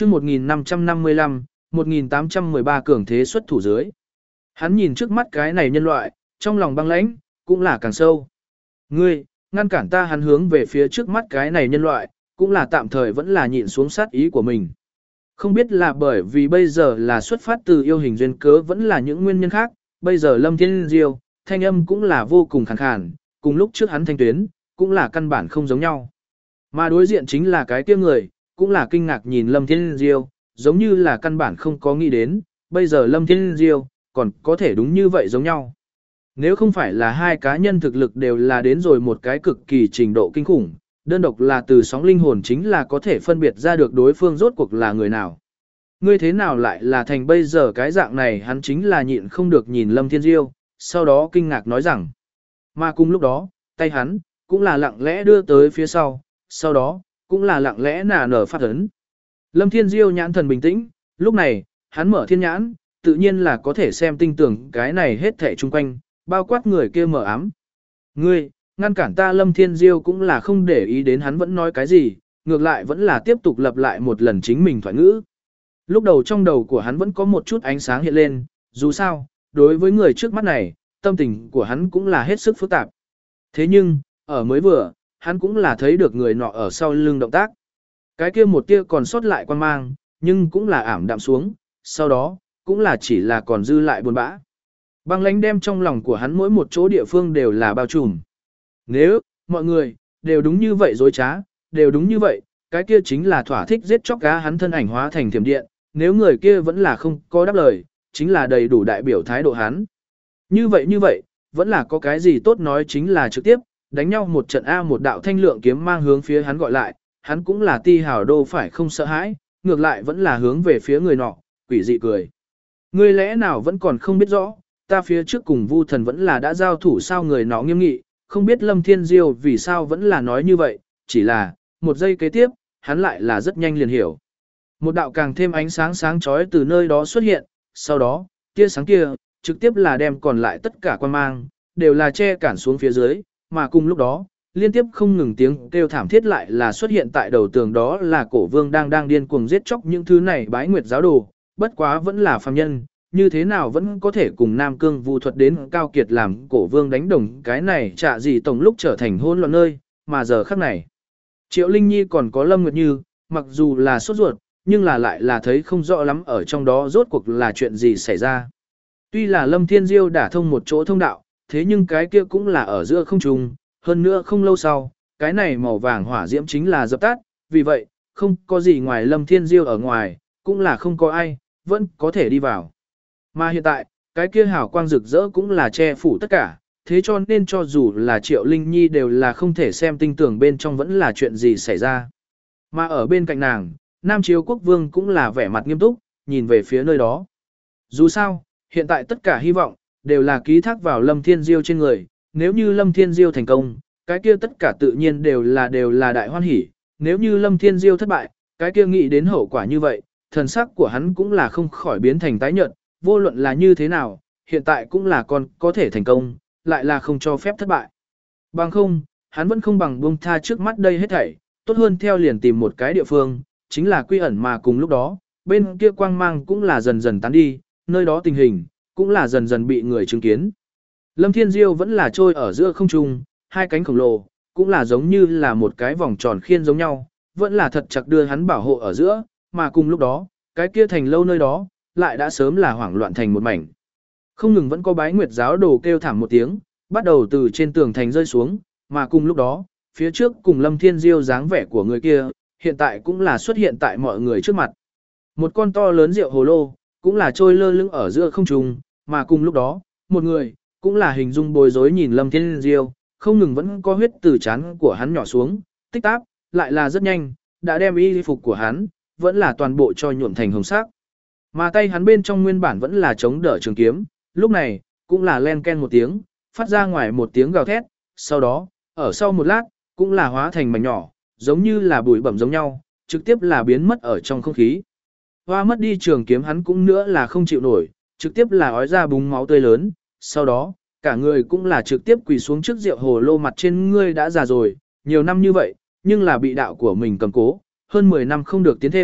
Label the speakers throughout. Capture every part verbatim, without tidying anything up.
Speaker 1: chương một nghìn năm trăm năm mươi lăm, một nghìn tám trăm mười ba cường thế xuất thủ dưới. Hắn nhìn trước mắt cái này nhân loại, trong lòng băng lãnh, cũng là càng sâu. Ngươi, ngăn cản ta, hắn hướng về phía trước mắt cái này nhân loại, cũng là tạm thời vẫn là nhịn xuống sát ý của mình. Không biết là bởi vì bây giờ là xuất phát từ yêu hình duyên cớ vẫn là những nguyên nhân khác, bây giờ Lâm Thiên Diêu, thanh âm cũng là vô cùng khàn khàn, cùng lúc trước hắn thanh tuyến, cũng là căn bản không giống nhau. Mà đối diện chính là cái kia người, cũng là kinh ngạc nhìn Lâm Thiên Diêu, giống như là căn bản không có nghĩ đến, bây giờ Lâm Thiên Diêu, còn có thể đúng như vậy giống nhau. Nếu không phải là hai cá nhân thực lực đều là đến rồi một cái cực kỳ trình độ kinh khủng, đơn độc là từ sóng linh hồn chính là có thể phân biệt ra được đối phương rốt cuộc là người nào. Ngươi thế nào lại là thành bây giờ cái dạng này, hắn chính là nhịn không được nhìn Lâm Thiên Diêu, sau đó kinh ngạc nói rằng. Mà cùng lúc đó, tay hắn, cũng là lặng lẽ đưa tới phía sau, sau đó, cũng là lặng lẽ nả nở phát ấn. Lâm Thiên Diêu nhãn thần bình tĩnh, lúc này, hắn mở thiên nhãn, tự nhiên là có thể xem tinh tưởng cái này hết thảy chung quanh, bao quát người kia mở ám. Ngươi, ngăn cản ta. Lâm Thiên Diêu cũng là không để ý đến hắn vẫn nói cái gì, ngược lại vẫn là tiếp tục lặp lại một lần chính mình thoại ngữ. Lúc đầu trong đầu của hắn vẫn có một chút ánh sáng hiện lên, dù sao, đối với người trước mắt này, tâm tình của hắn cũng là hết sức phức tạp. Thế nhưng, ở mới vừa, hắn cũng là thấy được người nọ ở sau lưng động tác. Cái kia một tia còn sót lại quan mang, nhưng cũng là ảm đạm xuống, sau đó, cũng là chỉ là còn dư lại buồn bã. Băng lãnh đem trong lòng của hắn mỗi một chỗ địa phương đều là bao trùm. Nếu, mọi người, đều đúng như vậy dối trá, đều đúng như vậy, cái kia chính là thỏa thích giết chóc cá hắn thân ảnh hóa thành thiểm điện, nếu người kia vẫn là không có đáp lời, chính là đầy đủ đại biểu thái độ hắn. Như vậy như vậy, vẫn là có cái gì tốt nói, chính là trực tiếp, đánh nhau một trận A, một đạo thanh lượng kiếm mang hướng phía hắn gọi lại, hắn cũng là ti hào đô phải không sợ hãi, ngược lại vẫn là hướng về phía người nọ, quỷ dị cười. Ngươi lẽ nào vẫn còn không biết rõ, ta phía trước cùng Vu Thần vẫn là đã giao thủ sao? Người nọ nghiêm nghị, không biết Lâm Thiên Diêu vì sao vẫn là nói như vậy, chỉ là, một giây kế tiếp, hắn lại là rất nhanh liền hiểu. Một đạo càng thêm ánh sáng sáng chói từ nơi đó xuất hiện, sau đó, tia sáng kia, trực tiếp là đem còn lại tất cả quan mang, đều là che cản xuống phía dưới, mà cùng lúc đó, liên tiếp không ngừng tiếng kêu thảm thiết lại là xuất hiện tại đầu tường, đó là Cổ Vương đang đang điên cuồng giết chóc những thứ này bái nguyệt giáo đồ, bất quá vẫn là phàm nhân, như thế nào vẫn có thể cùng Nam Cương Vu thuật đến cao kiệt làm Cổ Vương đánh đồng, cái này chả gì tổng lúc trở thành hỗn loạn nơi, mà giờ khắc này. Triệu Linh Nhi còn có Lâm Nguyệt Như, mặc dù là sốt ruột, nhưng là lại là thấy không rõ lắm ở trong đó rốt cuộc là chuyện gì xảy ra. Tuy là Lâm Thiên Diêu đã thông một chỗ thông đạo, thế nhưng cái kia cũng là ở giữa không trung, hơn nữa không lâu sau, cái này màu vàng hỏa diễm chính là dập tắt, vì vậy, không có gì ngoài Lâm Thiên Diêu ở ngoài, cũng là không có ai, vẫn có thể đi vào. Mà hiện tại, cái kia hào quang rực rỡ cũng là che phủ tất cả, thế cho nên cho dù là Triệu Linh Nhi đều là không thể xem tinh tưởng bên trong vẫn là chuyện gì xảy ra. Mà ở bên cạnh nàng, Nam Chiếu Quốc Vương cũng là vẻ mặt nghiêm túc, nhìn về phía nơi đó. Dù sao, hiện tại tất cả hy vọng, đều là ký thác vào Lâm Thiên Diêu trên người, nếu như Lâm Thiên Diêu thành công, cái kia tất cả tự nhiên đều là đều là đại hoan hỉ, nếu như Lâm Thiên Diêu thất bại, cái kia nghĩ đến hậu quả như vậy, thần sắc của hắn cũng là không khỏi biến thành tái nhợt, vô luận là như thế nào, hiện tại cũng là còn có thể thành công, lại là không cho phép thất bại. Bằng không, hắn vẫn không bằng buông tha trước mắt đây hết thảy, tốt hơn theo liền tìm một cái địa phương, chính là quy ẩn, mà cùng lúc đó, bên kia quang mang cũng là dần dần tán đi, nơi đó tình hình, cũng là dần dần bị người chứng kiến. Lâm Thiên Diêu vẫn là trôi ở giữa không trung, hai cánh khổng lồ, cũng là giống như là một cái vòng tròn khiên giống nhau, vẫn là thật chặt đưa hắn bảo hộ ở giữa, mà cùng lúc đó, cái kia thành lâu nơi đó, lại đã sớm là hoảng loạn thành một mảnh. Không ngừng vẫn có bái nguyệt giáo đồ kêu thảm một tiếng, bắt đầu từ trên tường thành rơi xuống, mà cùng lúc đó, phía trước cùng Lâm Thiên Diêu dáng vẻ của người kia, hiện tại cũng là xuất hiện tại mọi người trước mặt. Một con to lớn rượu hồ lô, cũng là trôi lơ lửng ở giữa không trung, mà cùng lúc đó, một người, cũng là hình dung bối rối nhìn Lâm Thiên Diêu, không ngừng vẫn có huyết từ trán của hắn nhỏ xuống, tích táp, lại là rất nhanh, đã đem y phục của hắn, vẫn là toàn bộ cho nhuộm thành hồng sắc. Mà tay hắn bên trong nguyên bản vẫn là chống đỡ trường kiếm, lúc này, cũng là len ken một tiếng, phát ra ngoài một tiếng gào thét, sau đó, ở sau một lát, cũng là hóa thành mảnh nhỏ, giống như là bụi bẩm giống nhau, trực tiếp là biến mất ở trong không khí. Hoa mất đi trường kiếm hắn cũng nữa là không chịu nổi, trực tiếp là ói ra búng máu tươi lớn, sau đó, cả người cũng là trực tiếp quỳ xuống trước rượu hồ lô, mặt trên ngươi đã già rồi, nhiều năm như vậy, nhưng là bị đạo của mình cầm cố, hơn mười năm không được tiến thêm,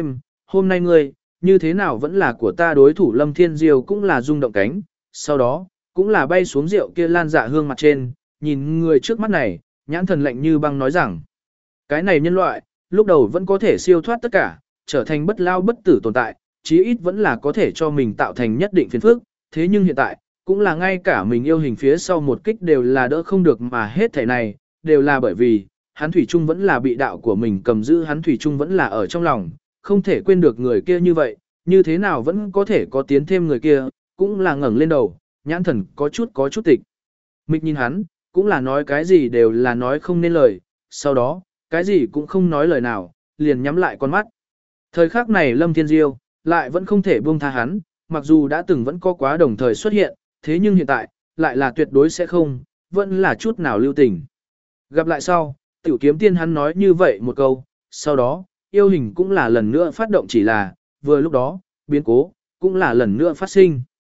Speaker 1: hôm nay ngươi, như thế nào vẫn là của ta đối thủ Lâm Thiên Diêu cũng là rung động cánh, sau đó, cũng là bay xuống rượu kia lan dạ hương mặt trên, nhìn người trước mắt này, nhãn thần lạnh như băng nói rằng, cái này nhân loại, lúc đầu vẫn có thể siêu thoát tất cả, trở thành bất lao bất tử tồn tại, chí ít vẫn là có thể cho mình tạo thành nhất định phiền phức, thế nhưng hiện tại, cũng là ngay cả mình yêu hình phía sau một kích đều là đỡ không được mà hết thể này, đều là bởi vì, hắn Thủy Trung vẫn là bị đạo của mình cầm giữ, hắn Thủy Trung vẫn là ở trong lòng, không thể quên được người kia như vậy, như thế nào vẫn có thể có tiến thêm người kia, cũng là ngẩng lên đầu, nhãn thần có chút có chút tịch. Mịch nhìn hắn, cũng là nói cái gì đều là nói không nên lời, sau đó, cái gì cũng không nói lời nào, liền nhắm lại con mắt. Thời khắc này Lâm Thiên Diêu, lại vẫn không thể buông tha hắn, mặc dù đã từng vẫn có quá đồng thời xuất hiện, thế nhưng hiện tại, lại là tuyệt đối sẽ không, vẫn là chút nào lưu tình. Gặp lại sau, tiểu kiếm tiên hắn nói như vậy một câu, sau đó, yêu hình cũng là lần nữa phát động chỉ là, vừa lúc đó, biến cố, cũng là lần nữa phát sinh.